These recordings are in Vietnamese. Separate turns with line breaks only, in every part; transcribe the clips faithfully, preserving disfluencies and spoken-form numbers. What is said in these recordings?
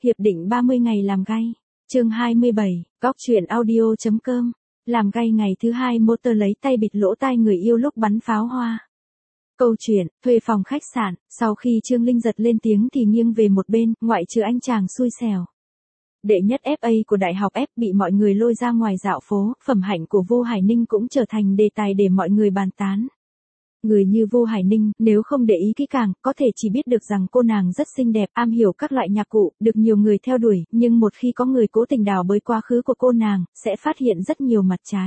Hiệp định ba mươi ngày làm gay. Chương hai mươi bảy, góc truyện audio.com. Làm gay ngày thứ hai Motor lấy tay bịt lỗ tai người yêu lúc bắn pháo hoa. Câu chuyện, thuê phòng khách sạn, sau khi Trương Linh giật lên tiếng thì nghiêng về một bên, ngoại trừ anh chàng xui xẻo. Đệ nhất ép a của Đại học F bị mọi người lôi ra ngoài dạo phố, phẩm hạnh của Vô Hải Ninh cũng trở thành đề tài để mọi người bàn tán. Người như Vô Hải Ninh, nếu không để ý kỹ càng, có thể chỉ biết được rằng cô nàng rất xinh đẹp, am hiểu các loại nhạc cụ, được nhiều người theo đuổi, nhưng một khi có người cố tình đào bới quá khứ của cô nàng, sẽ phát hiện rất nhiều mặt trái.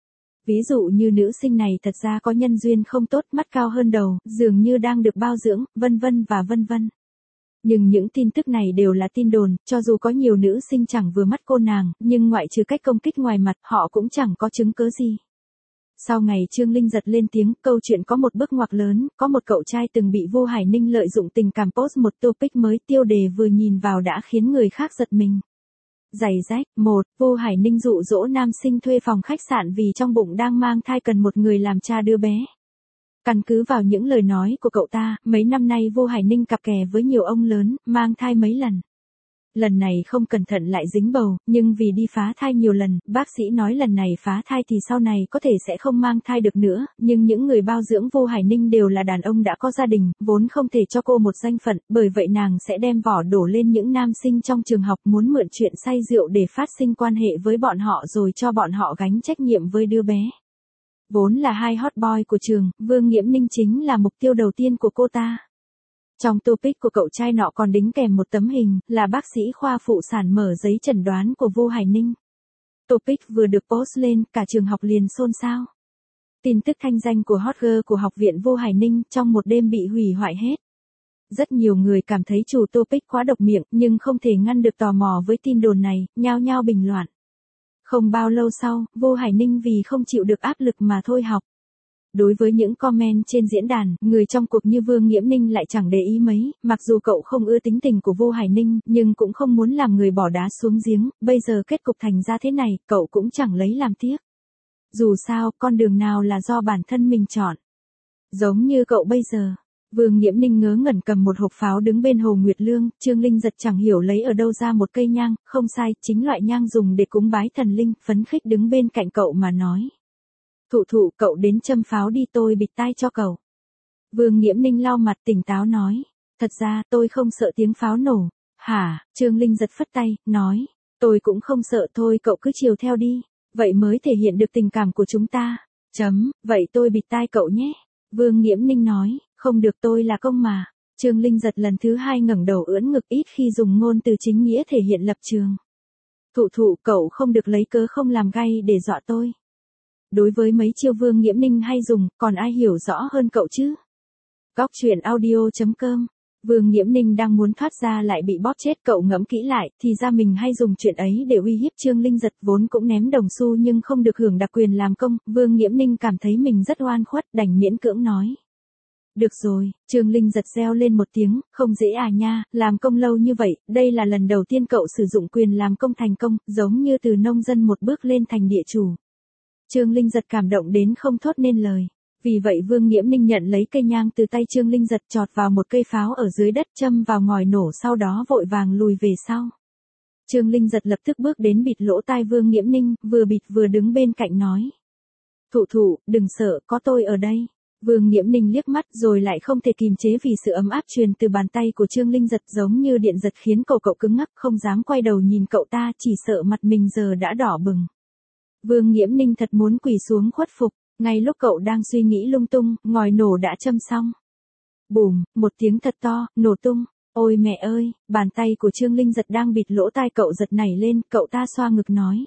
Ví dụ như nữ sinh này thật ra có nhân duyên không tốt, mắt cao hơn đầu, dường như đang được bao dưỡng, vân vân và vân vân. Nhưng những tin tức này đều là tin đồn, cho dù có nhiều nữ sinh chẳng vừa mắt cô nàng, nhưng ngoại trừ cách công kích ngoài mặt, họ cũng chẳng có chứng cớ gì. Sau ngày Trương Linh giật lên tiếng, câu chuyện có một bước ngoặt lớn, có một cậu trai từng bị Vô Hải Ninh lợi dụng tình cảm post một topic mới, tiêu đề vừa nhìn vào đã khiến người khác giật mình. Giày rách, một, Vô Hải Ninh dụ dỗ nam sinh thuê phòng khách sạn vì trong bụng đang mang thai cần một người làm cha đứa bé. Căn cứ vào những lời nói của cậu ta, mấy năm nay Vô Hải Ninh cặp kè với nhiều ông lớn, mang thai mấy lần. Lần này không cẩn thận lại dính bầu, nhưng vì đi phá thai nhiều lần, bác sĩ nói lần này phá thai thì sau này có thể sẽ không mang thai được nữa, nhưng những người bao dưỡng Vô Hải Ninh đều là đàn ông đã có gia đình, vốn không thể cho cô một danh phận, bởi vậy nàng sẽ đem vỏ đổ lên những nam sinh trong trường học muốn mượn chuyện say rượu để phát sinh quan hệ với bọn họ rồi cho bọn họ gánh trách nhiệm với đứa bé. Vốn là hai hot boy của trường, Vương Nghiễm Ninh chính là mục tiêu đầu tiên của cô ta. Trong topic của cậu trai nọ còn đính kèm một tấm hình, là bác sĩ khoa phụ sản mở giấy chẩn đoán của Vô Hải Ninh. Topic vừa được post lên, cả trường học liền xôn xao. Tin tức thanh danh của hot girl của học viện Vô Hải Ninh trong một đêm bị hủy hoại hết. Rất nhiều người cảm thấy chủ topic quá độc miệng, nhưng không thể ngăn được tò mò với tin đồn này, nhao nhao bình luận. Không bao lâu sau, Vô Hải Ninh vì không chịu được áp lực mà thôi học. Đối với những comment trên diễn đàn, người trong cuộc như Vương Nghiễm Ninh lại chẳng để ý mấy, mặc dù cậu không ưa tính tình của Vô Hải Ninh, nhưng cũng không muốn làm người bỏ đá xuống giếng, bây giờ kết cục thành ra thế này, cậu cũng chẳng lấy làm tiếc. Dù sao, con đường nào là do bản thân mình chọn. Giống như cậu bây giờ. Vương Nghiễm Ninh ngớ ngẩn cầm một hộp pháo đứng bên Hồ Nguyệt Lương, Trương Linh giật chẳng hiểu lấy ở đâu ra một cây nhang, không sai, chính loại nhang dùng để cúng bái thần linh, phấn khích đứng bên cạnh cậu mà nói. Thụ thụ, cậu đến châm pháo đi, tôi bịt tai cho cậu. Vương Nghiễm Ninh lau mặt tỉnh táo nói. Thật ra, tôi không sợ tiếng pháo nổ. Hả, Trương Linh giật phất tay, nói. Tôi cũng không sợ, thôi cậu cứ chiều theo đi. Vậy mới thể hiện được tình cảm của chúng ta. Chấm, vậy tôi bịt tai cậu nhé. Vương Nghiễm Ninh nói, không được, tôi là công mà. Trương Linh giật lần thứ hai ngẩng đầu ưỡn ngực, ít khi dùng ngôn từ chính nghĩa thể hiện lập trường. Thụ thụ, cậu không được lấy cớ không làm gay để dọa tôi. Đối với mấy chiêu Vương Nghiễm Ninh hay dùng, còn ai hiểu rõ hơn cậu chứ? Góc truyện audio.com. Vương Nghiễm Ninh đang muốn thoát ra lại bị bóp chết, cậu ngẫm kỹ lại, thì ra mình hay dùng chuyện ấy để uy hiếp Trương Linh giật, vốn cũng ném đồng xu nhưng không được hưởng đặc quyền làm công, Vương Nghiễm Ninh cảm thấy mình rất oan khuất, đành miễn cưỡng nói. Được rồi, Trương Linh giật reo lên một tiếng, không dễ à nha, làm công lâu như vậy, đây là lần đầu tiên cậu sử dụng quyền làm công thành công, giống như từ nông dân một bước lên thành địa chủ. Trương Linh giật cảm động đến không thốt nên lời. Vì vậy Vương Nghiễm Ninh nhận lấy cây nhang từ tay Trương Linh giật, chọt vào một cây pháo ở dưới đất, châm vào ngòi nổ, sau đó vội vàng lùi về sau. Trương Linh giật lập tức bước đến bịt lỗ tai Vương Nghiễm Ninh, vừa bịt vừa đứng bên cạnh nói. Thụ thụ, đừng sợ, có tôi ở đây. Vương Nghiễm Ninh liếc mắt rồi lại không thể kìm chế vì sự ấm áp truyền từ bàn tay của Trương Linh giật giống như điện giật khiến cậu cậu cứng ngắc, không dám quay đầu nhìn cậu ta, chỉ sợ mặt mình giờ đã đỏ bừng. Vương Nghiễm Ninh thật muốn quỳ xuống khuất phục, ngay lúc cậu đang suy nghĩ lung tung, ngòi nổ đã châm xong. Bùm, một tiếng thật to, nổ tung, ôi mẹ ơi, bàn tay của Trương Linh giật đang bịt lỗ tai cậu giật nảy lên, cậu ta xoa ngực nói.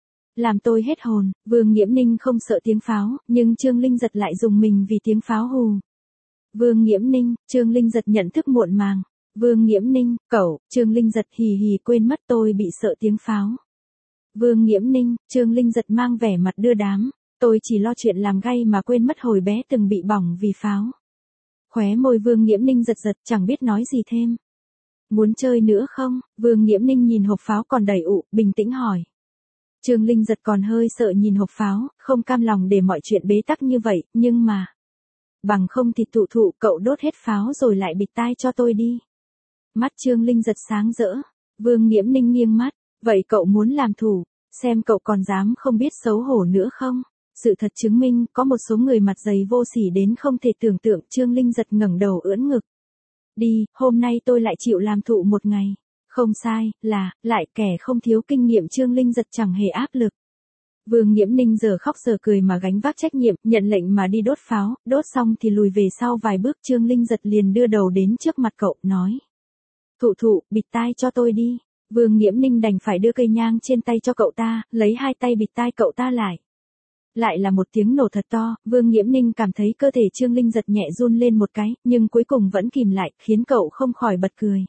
Làm tôi hết hồn, Vương Nghiễm Ninh không sợ tiếng pháo, nhưng Trương Linh giật lại dùng mình vì tiếng pháo hù. Vương Nghiễm Ninh, Trương Linh giật nhận thức muộn màng. Vương Nghiễm Ninh, cậu, Trương Linh giật hì hì quên mất tôi bị sợ tiếng pháo. Vương Nghiễm Ninh, Trương Linh giật mang vẻ mặt đưa đám, tôi chỉ lo chuyện làm gay mà quên mất hồi bé từng bị bỏng vì pháo. Khóe môi Vương Nghiễm Ninh giật giật, chẳng biết nói gì thêm. Muốn chơi nữa không? Vương Nghiễm Ninh nhìn hộp pháo còn đầy ụ, bình tĩnh hỏi. Trương Linh giật còn hơi sợ nhìn hộp pháo, không cam lòng để mọi chuyện bế tắc như vậy, nhưng mà. Bằng không thì thụ thụ, cậu đốt hết pháo rồi lại bịt tai cho tôi đi. Mắt Trương Linh giật sáng rỡ. Vương Nghiễm Ninh nghiêng mắt, vậy cậu muốn làm thủ, xem cậu còn dám không biết xấu hổ nữa không? Sự thật chứng minh, có một số người mặt dày vô sỉ đến không thể tưởng tượng. Trương Linh giật ngẩng đầu ưỡn ngực. Đi, hôm nay tôi lại chịu làm thụ một ngày. Không sai, là, lại kẻ không thiếu kinh nghiệm. Trương Linh giật chẳng hề áp lực. Vương Nghiễm Ninh giờ khóc giờ cười mà gánh vác trách nhiệm, nhận lệnh mà đi đốt pháo, đốt xong thì lùi về sau vài bước. Trương Linh giật liền đưa đầu đến trước mặt cậu, nói. Thụ thụ, bịt tai cho tôi đi. Vương Nghiễm Ninh đành phải đưa cây nhang trên tay cho cậu ta, lấy hai tay bịt tai cậu ta lại. Lại là một tiếng nổ thật to, Vương Nghiễm Ninh cảm thấy cơ thể Trương Linh giật nhẹ run lên một cái, nhưng cuối cùng vẫn kìm lại, khiến cậu không khỏi bật cười.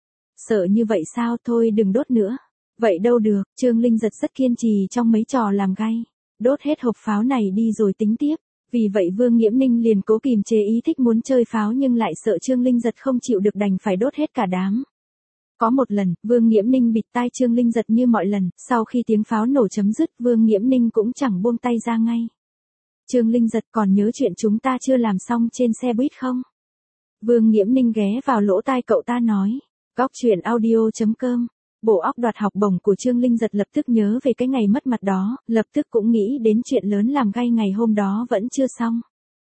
Sợ như vậy sao, thôi đừng đốt nữa. Vậy đâu được, Trương Linh giật rất kiên trì trong mấy trò làm gay. Đốt hết hộp pháo này đi rồi tính tiếp. Vì vậy Vương Nghiễm Ninh liền cố kìm chế ý thích muốn chơi pháo nhưng lại sợ Trương Linh giật không chịu được đành phải đốt hết cả đám. Có một lần, Vương Nghiễm Ninh bịt tai Trương Linh giật như mọi lần, sau khi tiếng pháo nổ chấm dứt, Vương Nghiễm Ninh cũng chẳng buông tay ra ngay. Trương Linh giật còn nhớ chuyện chúng ta chưa làm xong trên xe buýt không? Vương Nghiễm Ninh ghé vào lỗ tai cậu ta nói. Góc truyện audio chấm com. Bộ óc đoạt học bổng của Trương Linh giật lập tức nhớ về cái ngày mất mặt đó, lập tức cũng nghĩ đến chuyện lớn làm gay ngày hôm đó vẫn chưa xong.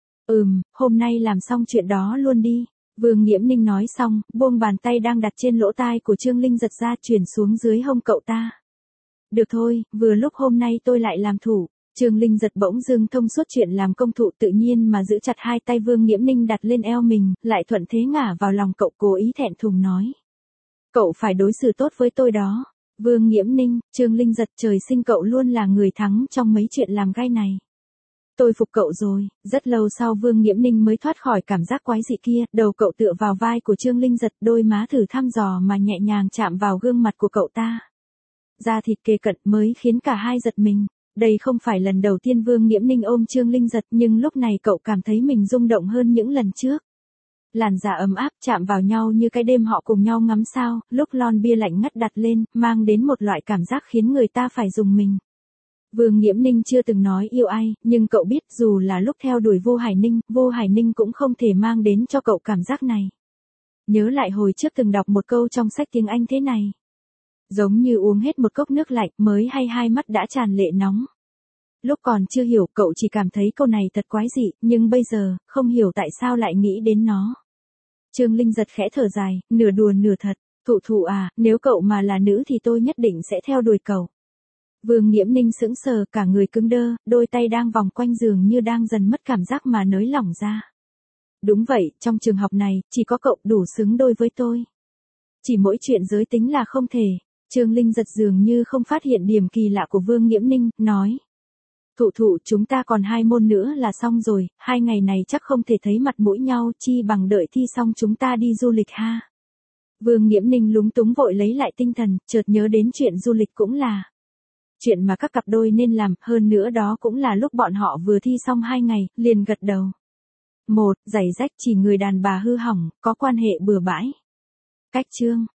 Ừm, hôm nay làm xong chuyện đó luôn đi. Vương Nghiễm Ninh nói xong, buông bàn tay đang đặt trên lỗ tai của Trương Linh giật ra chuyển xuống dưới hông cậu ta. Được thôi, vừa lúc hôm nay tôi lại làm thủ. Trương Linh giật bỗng dưng thông suốt chuyện làm công thụ tự nhiên mà giữ chặt hai tay Vương Nghiễm Ninh đặt lên eo mình, lại thuận thế ngả vào lòng cậu cố ý thẹn thùng nói. Cậu phải đối xử tốt với tôi đó. Vương Nghiễm Ninh, Trương Linh giật trời sinh cậu luôn là người thắng trong mấy chuyện làm gay này. Tôi phục cậu rồi. Rất lâu sau Vương Nghiễm Ninh mới thoát khỏi cảm giác quái dị kia, đầu cậu tựa vào vai của Trương Linh giật, đôi má thử thăm dò mà nhẹ nhàng chạm vào gương mặt của cậu ta. Da thịt kề cận mới khiến cả hai giật mình. Đây không phải lần đầu tiên Vương Nghiễm Ninh ôm Trương Linh giật nhưng lúc này cậu cảm thấy mình rung động hơn những lần trước. Làn da ấm áp chạm vào nhau như cái đêm họ cùng nhau ngắm sao, lúc lon bia lạnh ngắt đặt lên, mang đến một loại cảm giác khiến người ta phải rùng mình. Vương Nghiễm Ninh chưa từng nói yêu ai, nhưng cậu biết dù là lúc theo đuổi Vô Hải Ninh, Vô Hải Ninh cũng không thể mang đến cho cậu cảm giác này. Nhớ lại hồi trước từng đọc một câu trong sách tiếng Anh thế này. Giống như uống hết một cốc nước lạnh mới hay hai mắt đã tràn lệ nóng. Lúc còn chưa hiểu cậu chỉ cảm thấy câu này thật quái dị, nhưng bây giờ, không hiểu tại sao lại nghĩ đến nó. Trương Linh giật khẽ thở dài, nửa đùa nửa thật, thụ thụ à, nếu cậu mà là nữ thì tôi nhất định sẽ theo đuổi cậu. Vương Nghiễm Ninh sững sờ cả người cứng đơ, đôi tay đang vòng quanh giường như đang dần mất cảm giác mà nới lỏng ra. Đúng vậy, trong trường học này, chỉ có cậu đủ xứng đôi với tôi. Chỉ mỗi chuyện giới tính là không thể. Trương Linh giật dường như không phát hiện điểm kỳ lạ của Vương Nghiễm Ninh, nói. Thụ thụ chúng ta còn hai môn nữa là xong rồi, hai ngày này chắc không thể thấy mặt mũi nhau chi bằng đợi thi xong chúng ta đi du lịch ha. Vương Nghiễm Ninh lúng túng vội lấy lại tinh thần, chợt nhớ đến chuyện du lịch cũng là chuyện mà các cặp đôi nên làm, hơn nữa đó cũng là lúc bọn họ vừa thi xong hai ngày, liền gật đầu. Một, giày rách chỉ người đàn bà hư hỏng, có quan hệ bừa bãi. Cách chương